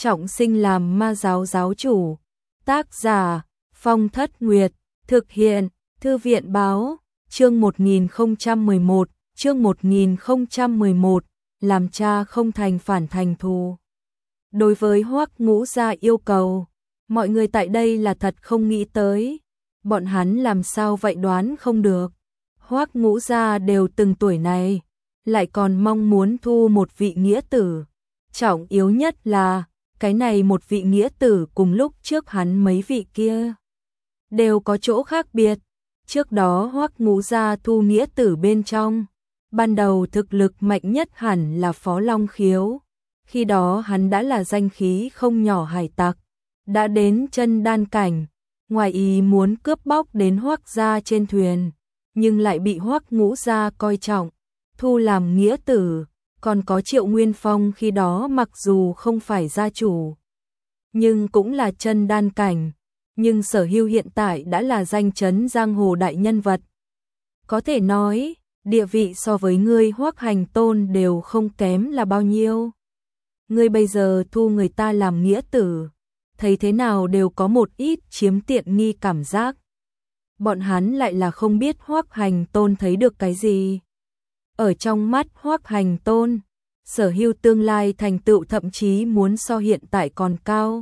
trọng sinh làm ma giáo giáo chủ. Tác giả Phong Thất Nguyệt, thực hiện Thư viện Báo, chương 1011, chương 1011, làm cha không thành phản thành thù. Đối với Hoắc Ngũ Gia yêu cầu, mọi người tại đây là thật không nghĩ tới, bọn hắn làm sao vậy đoán không được. Hoắc Ngũ Gia đều từng tuổi này, lại còn mong muốn thu một vị nghĩa tử. Trọng yếu nhất là, cái này một vị nghĩa tử cùng lúc trước hắn mấy vị kia đều có chỗ khác biệt. Trước đó Hoắc Ngũ Gia thu nghĩa tử bên trong, ban đầu thực lực mạnh nhất hẳn là Phó Long Khiếu. Khi đó hắn đã là danh khí không nhỏ hải tặc, đã đến chân đan cảnh, ngoài ý muốn cướp bóc đến Hoắc gia trên thuyền, nhưng lại bị Hoắc Ngũ Gia coi trọng, thu làm nghĩa tử. Còn có Triệu Nguyên Phong khi đó mặc dù không phải gia chủ, nhưng cũng là chân đan cảnh, nhưng Sở Hưu hiện tại đã là danh chấn giang hồ đại nhân vật. Có thể nói, địa vị so với ngươi Hoắc Hành Tôn đều không kém là bao nhiêu. Ngươi bây giờ thu người ta làm nghĩa tử, thấy thế nào đều có một ít chiếm tiện nghi cảm giác. Bọn hắn lại là không biết Hoắc Hành Tôn thấy được cái gì. Ở trong mắt Hoắc Hành Tôn, Sở Hưu tương lai thành tựu thậm chí muốn so hiện tại còn cao.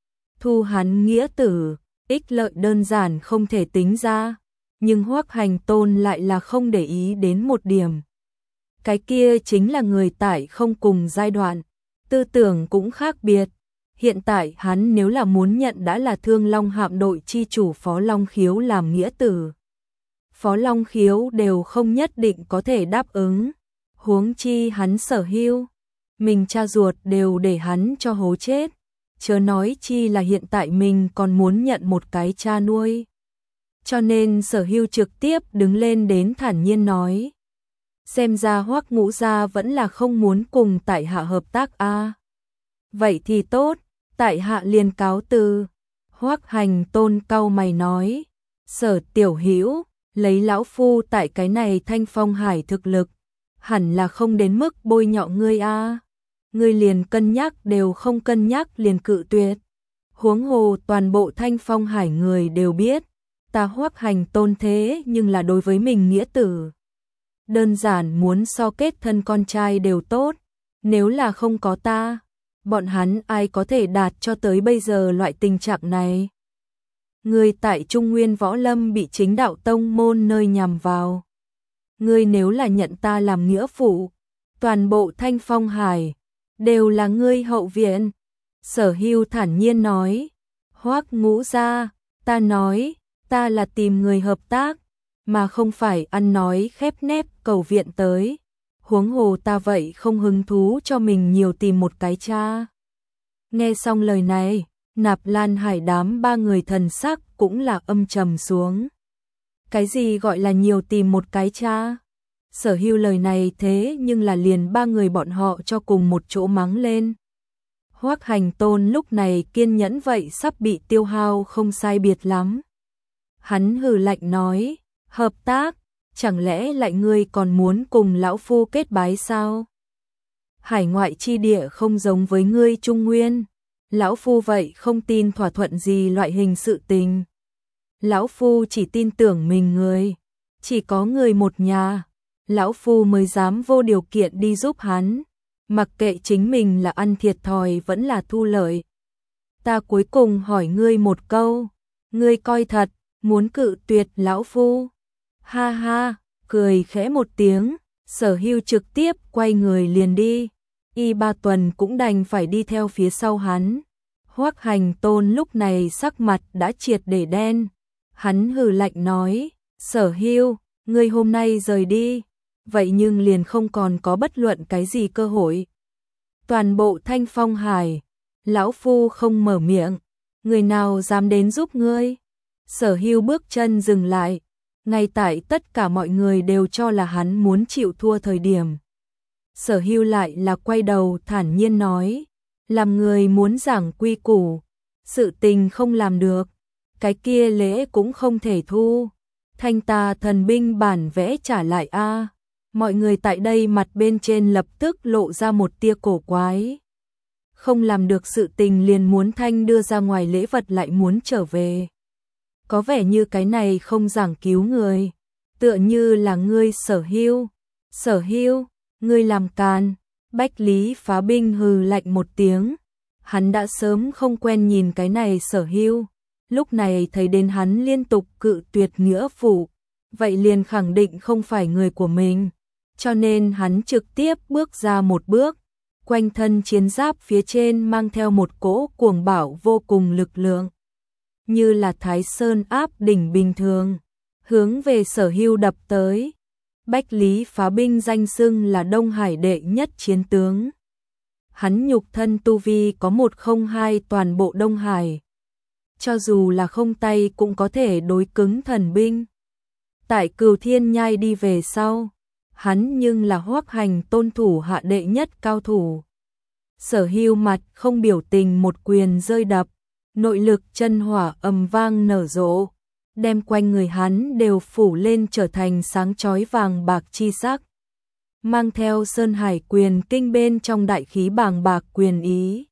Thu hắn nghĩa tử, ích lợi đơn giản không thể tính ra, nhưng Hoắc Hành Tôn lại là không để ý đến một điểm. Cái kia chính là người tại không cùng giai đoạn, tư tưởng cũng khác biệt. Hiện tại hắn nếu là muốn nhận đã là Thương Long hạm đội chi chủ Phó Long Khiếu làm nghĩa tử, Phó Long Khiếu đều không nhất định có thể đáp ứng. Huống chi hắn Sở Hưu, mình cha ruột đều để hắn cho hố chết, chớ nói chi là hiện tại mình còn muốn nhận một cái cha nuôi. Cho nên Sở Hưu trực tiếp đứng lên đến thản nhiên nói, xem ra Hoắc Ngũ Gia vẫn là không muốn cùng tại hạ hợp tác a. Vậy thì tốt, tại hạ liền cáo từ. Hoắc Hành Tôn cau mày nói, Sở tiểu hữu, lấy lão phu tại cái này Thanh Phong Hải thực lực, hẳn là không đến mức bôi nhọ ngươi a. Ngươi liền cân nhắc đều không cân nhắc liền cự tuyệt. Huống hồ toàn bộ Thanh Phong Hải người đều biết, ta Hoắc Hành Tôn thế nhưng là đối với mình nghĩa tử. Đơn giản muốn so kết thân con trai đều tốt, nếu là không có ta, bọn hắn ai có thể đạt cho tới bây giờ loại tình trạng này. Ngươi tại Trung Nguyên Võ Lâm bị chính đạo tông môn nơi nhằm vào. Ngươi nếu là nhận ta làm nghĩa phụ, toàn bộ Thanh Phong Hải đều là ngươi hậu viện. Sở Hưu thản nhiên nói, Hoắc Ngũ Gia, ta nói, ta là tìm người hợp tác, mà không phải ăn nói khép nép cầu viện tới. Huống hồ ta vậy không hứng thú cho mình nhiều tìm một cái cha. Nghe xong lời này, Nạp Lan Hải đám ba người thần sắc cũng là âm trầm xuống. Cái gì gọi là nhiều tìm một cái cha? Sở Hưu lời này thế nhưng là liền ba người bọn họ cho cùng một chỗ mắng lên. Hoắc Hành Tôn lúc này kiên nhẫn vậy sắp bị tiêu hao không sai biệt lắm. Hắn hừ lạnh nói, hợp tác, chẳng lẽ lại ngươi còn muốn cùng lão phu kết bái sao? Hải ngoại chi địa không giống với ngươi Trung Nguyên, lão phu vậy không tin thỏa thuận gì loại hình sự tình. Lão phu chỉ tin tưởng mình người, chỉ có người một nhà, lão phu mới dám vô điều kiện đi giúp hắn, mặc kệ chính mình là ăn thiệt thòi vẫn là thu lợi. Ta cuối cùng hỏi ngươi một câu, ngươi coi thật, muốn cự tuyệt lão phu? Ha ha, cười khẽ một tiếng, Sở Hưu trực tiếp quay người liền đi. Y Ba Tuần cũng đành phải đi theo phía sau hắn. Hoắc Hành Tôn lúc này sắc mặt đã triệt để đen. Hắn hừ lạnh nói, Sở Hưu, ngươi hôm nay rời đi, vậy nhưng liền không còn có bất luận cái gì cơ hội. Toàn bộ Thanh Phong Hải, lão phu không mở miệng, người nào dám đến giúp ngươi? Sở Hưu bước chân dừng lại, ngay tại tất cả mọi người đều cho là hắn muốn chịu thua thời điểm. Sở Hưu lại là quay đầu thản nhiên nói, làm người muốn giảng quy củ, sự tình không làm được, cái kia lễ cũng không thể thu. Thanh ta thần binh bản vẽ trả lại a. Mọi người tại đây mặt bên trên lập tức lộ ra một tia cổ quái. không làm được sự tình liền muốn thanh đưa ra ngoài lễ vật lại muốn trở về. Có vẻ như cái này không giảng cứu người, tựa như là ngươi Sở Hưu. Sở Hưu, ngươi làm càn. Bách Lý Phá Binh hừ lạnh một tiếng, hắn đã sớm không quen nhìn cái này Sở Hưu, lúc này thấy đến hắn liên tục cự tuyệt nghĩa vụ, vậy liền khẳng định không phải người của mình, cho nên hắn trực tiếp bước ra một bước, quanh thân chiến giáp phía trên mang theo một cỗ cuồng bạo vô cùng lực lượng, như là Thái Sơn áp đỉnh bình thường, hướng về Sở Hưu đập tới. Bách Lý Phá Binh danh xưng là Đông Hải đệ nhất chiến tướng. Hắn nhục thân tu vi có 102 toàn bộ Đông Hải. Cho dù là không tay cũng có thể đối cứng thần binh. Tại Cửu Thiên Nhai đi về sau, hắn nhưng là Hoắc Hành Tôn thủ hạ đệ nhất cao thủ. Sở Hưu mặt không biểu tình một quyền rơi đập, nội lực chân hỏa ầm vang nở rộ, đem quanh người hắn đều phủ lên trở thành sáng chói vàng bạc chi sắc. Mang theo Sơn Hải quyền kinh bên trong đại khí bàng bạc quyền ý.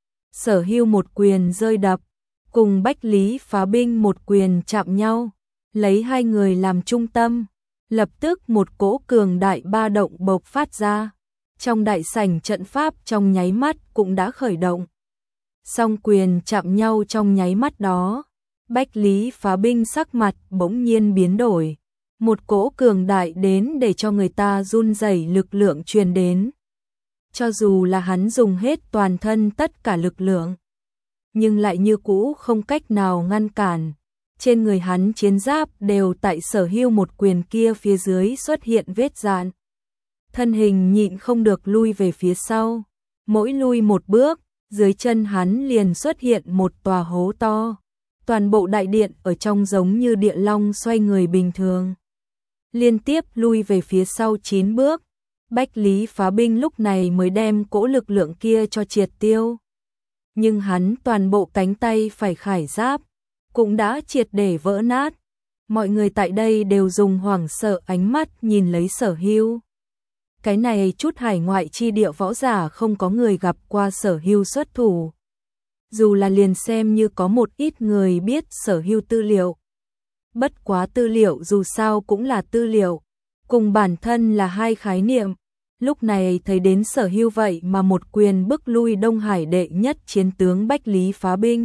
Sở Hưu một quyền rơi đập, cùng Bách Lý Phá Binh một quyền chạm nhau, lấy hai người làm trung tâm, lập tức một cỗ cường đại ba động bộc phát ra. Trong đại sảnh trận pháp trong nháy mắt cũng đã khởi động. Song quyền chạm nhau trong nháy mắt đó, Bách Lý Phá Binh sắc mặt bỗng nhiên biến đổi, một cỗ cường đại đến để cho người ta run rẩy lực lượng truyền đến. Cho dù là hắn dùng hết toàn thân tất cả lực lượng, nhưng lại như cũ không cách nào ngăn cản. Trên người hắn chiến giáp đều tại Sở Hưu một quyền kia phía dưới xuất hiện vết rạn. Thân hình nhịn không được lui về phía sau, mỗi lui một bước, dưới chân hắn liền xuất hiện một tòa hố to. Toàn bộ đại điện ở trong giống như địa long xoay người bình thường. Liên tiếp lui về phía sau 9 bước, Bách Lý Phá Binh lúc này mới đem cỗ lực lượng kia cho triệt tiêu. Nhưng hắn toàn bộ cánh tay phải khải giáp, cũng đã triệt để vỡ nát. Mọi người tại đây đều dùng hoảng sợ ánh mắt nhìn lấy Sở Hưu. Cái này chút hải ngoại chi địa võ giả không có người gặp qua Sở Hưu xuất thủ. Dù là liền xem như có một ít người biết Sở Hưu tư liệu. Bất quá tư liệu dù sao cũng là tư liệu, cùng bản thân là hai khái niệm. Lúc này thấy đến Sở Hưu vậy mà một quyền bức lui Đông Hải đệ nhất chiến tướng Bách Lý Phá Binh.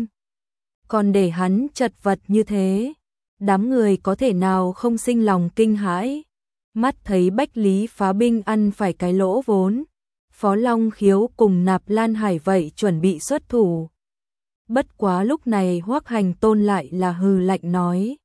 Còn để hắn chật vật như thế, đám người có thể nào không sinh lòng kinh hãi. Mắt thấy Bách Lý Phá Binh ăn phải cái lỗ vốn, Phó Long Khiếu cùng Nạp Lan Hải vậy chuẩn bị xuất thủ. Bất quá lúc này Hoắc Hành Tôn lại là hừ lạnh nói.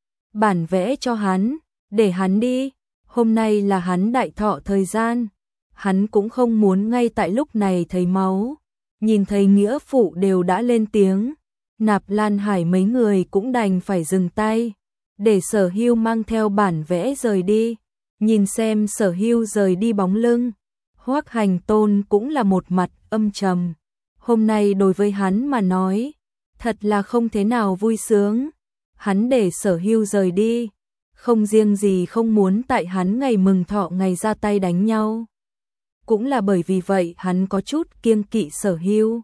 Bản vẽ cho hắn, để hắn đi, hôm nay là hắn đại thọ thời gian. Hắn cũng không muốn ngay tại lúc này thấy máu. Nhìn thấy nghĩa phụ đều đã lên tiếng, Nạp Lan Hải mấy người cũng đành phải dừng tay, để Sở Hưu mang theo bản vẽ rời đi. Nhìn xem Sở Hưu rời đi bóng lưng, Hoắc Hành Tôn cũng là một mặt âm trầm. Hôm nay đối với hắn mà nói, thật là không thế nào vui sướng. Hắn để Sở Hưu rời đi, không riêng gì không muốn tại hắn ngày mừng thọ ngày ra tay đánh nhau. Cũng là bởi vì vậy hắn có chút kiêng kỵ Sở Hưu.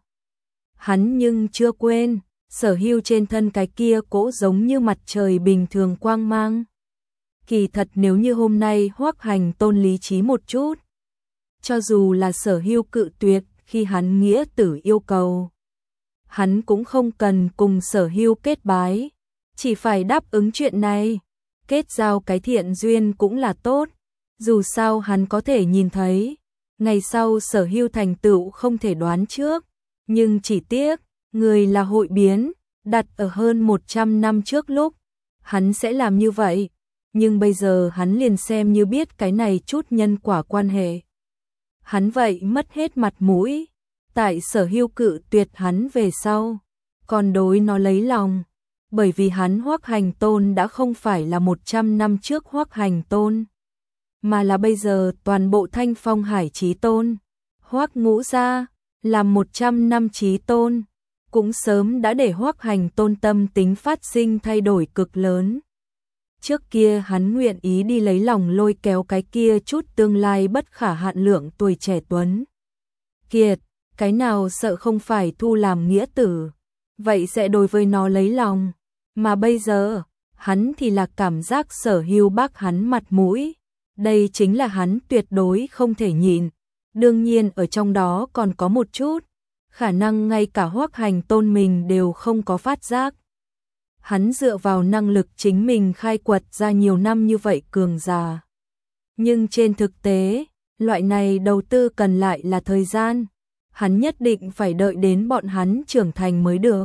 Hắn nhưng chưa quên, Sở Hưu trên thân cái kia cỗ giống như mặt trời bình thường quang mang. Kỳ thật nếu như hôm nay Hoắc Hành Tôn lý trí một chút, cho dù là Sở Hưu cự tuyệt khi hắn nghĩa tử yêu cầu, hắn cũng không cần cùng Sở Hưu kết bái, chỉ phải đáp ứng chuyện này, kết giao cái thiện duyên cũng là tốt, dù sao hắn có thể nhìn thấy, ngày sau Sở Hưu thành tựu không thể đoán trước, nhưng chỉ tiếc, người là hội biến, đặt ở hơn 100 năm trước lúc, hắn sẽ làm như vậy, nhưng bây giờ hắn liền xem như biết cái này chút nhân quả quan hệ. Hắn vậy mất hết mặt mũi, tại Sở Hưu cự tuyệt hắn về sau, còn đối nó lấy lòng, bởi vì hắn Hoắc Hành Tôn đã không phải là 100 năm trước Hoắc Hành Tôn, mà là bây giờ toàn bộ Thanh Phong Hải Chí Tôn. Hoắc Ngũ gia làm 100 năm Chí Tôn, cũng sớm đã để Hoắc Hành Tôn tâm tính phát sinh thay đổi cực lớn. Trước kia hắn nguyện ý đi lấy lòng lôi kéo cái kia chút tương lai bất khả hạn lượng tuổi trẻ tuấn kiệt, cái nào sợ không phải thu làm nghĩa tử, vậy sẽ đối với nó lấy lòng, mà bây giờ, hắn thì là cảm giác Sở Hưu bác hắn mặt mũi, đây chính là hắn tuyệt đối không thể nhịn, đương nhiên ở trong đó còn có một chút, khả năng ngay cả Hoắc Hành Tôn mình đều không có phát giác. Hắn dựa vào năng lực chính mình khai quật ra nhiều năm như vậy cường giả. Nhưng trên thực tế, loại này đầu tư cần lại là thời gian, hắn nhất định phải đợi đến bọn hắn trưởng thành mới được.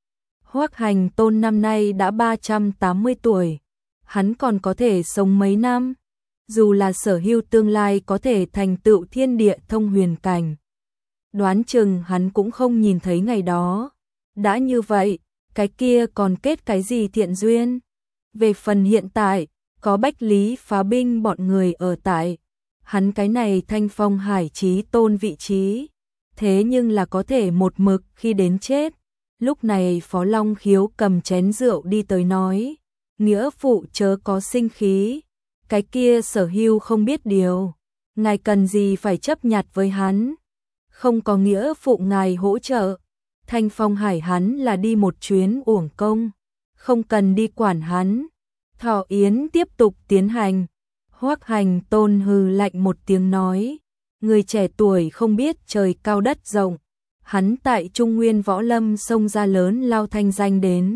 Hoắc Hành Tôn năm nay đã 380 tuổi, hắn còn có thể sống mấy năm, dù là Sở Hưu tương lai có thể thành tựu thiên địa thông huyền cảnh. Đoán chừng hắn cũng không nhìn thấy ngày đó. Đã như vậy, cái kia còn kết cái gì thiện duyên? Về phần hiện tại, có Bách Lý Phá Binh bọn người ở tại, hắn cái này Thanh Phong Hải Chí Tôn vị trí, thế nhưng là có thể một mực khi đến chết. Lúc này Phó Long Khiếu cầm chén rượu đi tới nói, nghĩa phụ chớ có sinh khí, cái kia Sở Hưu không biết điều, ngài cần gì phải chấp nhặt với hắn, không có nghĩa phụ ngài hỗ trợ. Thanh Phong Hải hắn là đi một chuyến uổng công, không cần đi quản hắn. Thọ yến tiếp tục tiến hành. Hoắc Hành Tôn hừ lạnh một tiếng nói, người trẻ tuổi không biết trời cao đất rộng, hắn tại Trung Nguyên võ lâm xông ra lớn lao thanh danh đến,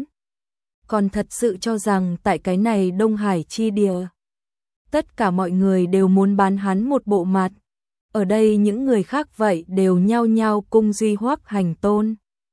còn thật sự cho rằng tại cái này Đông Hải chi địa, tất cả mọi người đều muốn bán hắn một bộ mặt. Ở đây những người khác vậy đều nhao nhao cung duy Hoắc Hành Tôn,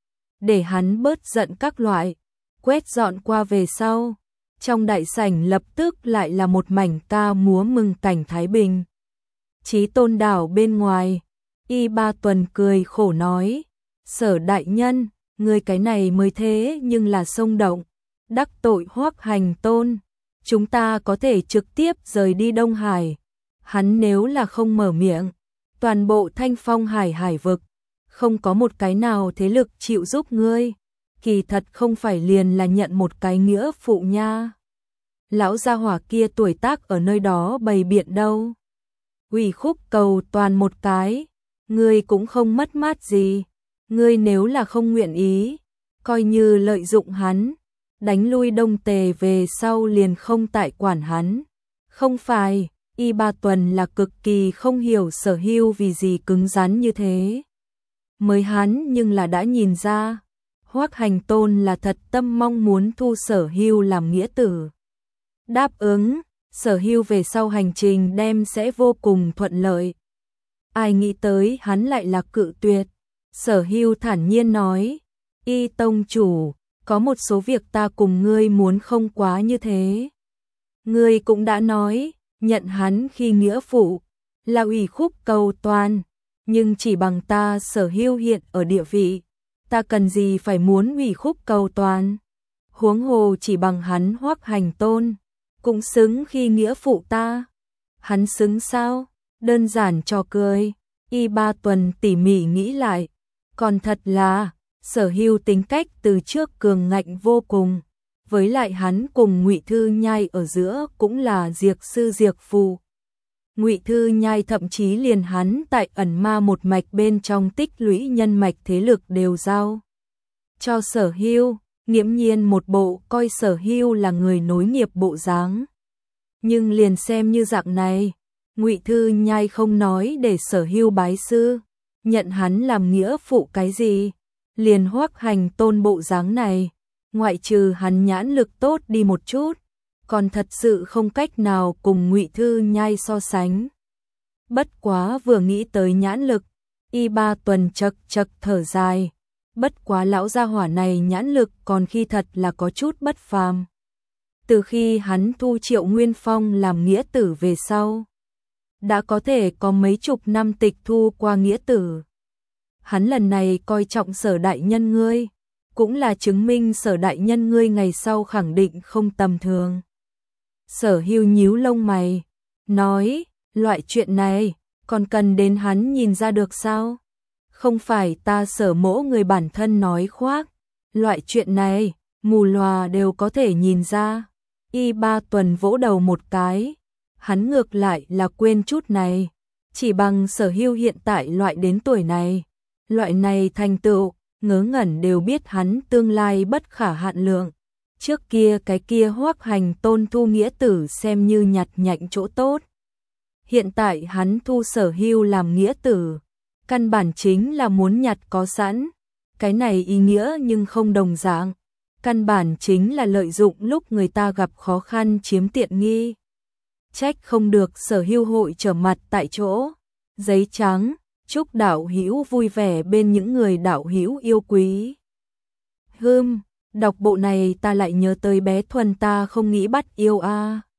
để hắn bớt giận các loại. Quét dọn qua về sau, trong đại sảnh lập tức lại là một mảnh ca múa mừng cảnh thái bình. Chí Tôn đảo bên ngoài, Y Ba Tuần cười khổ nói, Sở đại nhân, người cái này mới thế nhưng là xông động, đắc tội Hoắc Hành Tôn, chúng ta có thể trực tiếp rời đi Đông Hải. Hắn nếu là không mở miệng, toàn bộ Thanh Phong hải vực, không có một cái nào thế lực chịu giúp ngươi, kỳ thật không phải liền là nhận một cái nghĩa phụ nha. Lão gia hỏa kia tuổi tác ở nơi đó bày biện đâu. Ủy khúc cầu toàn một cái, ngươi cũng không mất mát gì, ngươi nếu là không nguyện ý, coi như lợi dụng hắn, đánh lui Đông Tề về sau liền không tại quản hắn. Không phải, Y Ba Tuần là cực kỳ không hiểu Sở Hưu vì gì cứng rắn như thế. Mới hắn nhưng là đã nhìn ra, Hoắc Hành Tôn là thật tâm mong muốn thu Sở Hưu làm nghĩa tử. Đáp ứng, Sở Hưu về sau hành trình đem sẽ vô cùng thuận lợi. Ai nghĩ tới hắn lại là cự tuyệt. Sở Hưu thản nhiên nói, Y tông chủ, có một số việc ta cùng ngươi muốn không quá như thế. Ngươi cũng đã nói, nhận hắn khi nghĩa phụ, là ủy khúc cầu toàn, nhưng chỉ bằng ta Sở Hưu hiện ở địa vị, ta cần gì phải muốn ủy khúc cầu toàn. Huống hồ chỉ bằng hắn Hoắc Hành Tôn, cũng xứng khi nghĩa phụ ta. Hắn xứng sao? Đơn giản trò cười. Y Ba Tuần tỉ mỉ nghĩ lại, còn thật là Sở Hưu tính cách từ trước cường ngạnh vô cùng, với lại hắn cùng Ngụy Thư Nhai ở giữa cũng là diệt sư diệt phù. Ngụy Thư Nhai thậm chí liền hắn tại ẩn ma một mạch bên trong tích lũy nhân mạch thế lực đều giao cho Sở Hưu, nghiễm nhiên một bộ coi Sở Hưu là người nối nghiệp bộ dáng. Nhưng liền xem như dạng này, Ngụy Thư Nhai không nói để Sở Hưu bái sư, nhận hắn làm nghĩa phụ cái gì, liền Hoắc Hành Tôn bộ dáng này, ngoại trừ hắn nhãn lực tốt đi một chút, còn thật sự không cách nào cùng Ngụy Thư Nhai so sánh. Bất quá vừa nghĩ tới nhãn lực, Y Ba Tuần chật chật thở dài, bất quá lão gia hỏa này nhãn lực còn khi thật là có chút bất phàm. Từ khi hắn thu Triệu Nguyên Phong làm nghĩa tử về sau, đã có thể có mấy chục năm tịch thu qua nghĩa tử. Hắn lần này coi trọng Sở đại nhân ngươi, cũng là chứng minh Sở đại nhân ngươi ngày sau khẳng định không tầm thường. Sở Hưu nhíu lông mày, nói, loại chuyện này, còn cần đến hắn nhìn ra được sao? Không phải ta Sở mỗ người bản thân nói khoác, loại chuyện này, mù lòa đều có thể nhìn ra. Y Ba Tuần vỗ đầu một cái, hắn ngược lại là quên chút này, chỉ bằng Sở Hưu hiện tại loại đến tuổi này, Loại này thành tựu, ngớ ngẩn đều biết hắn tương lai bất khả hạn lượng. Trước kia cái kia Hoắc Hành Tôn thu nghĩa tử xem như nhặt nhạnh chỗ tốt. Hiện tại hắn thu Sở Hưu làm nghĩa tử, căn bản chính là muốn nhặt có sẵn. Cái này ý nghĩa nhưng không đồng dạng, căn bản chính là lợi dụng lúc người ta gặp khó khăn chiếm tiện nghi. Trách không được Sở Hưu hội trở mặt tại chỗ. Giấy trắng, chúc đạo hữu vui vẻ bên những người đạo hữu yêu quý. Đọc bộ này ta lại nhớ tới bé Thuần ta không nghĩ bắt yêu a.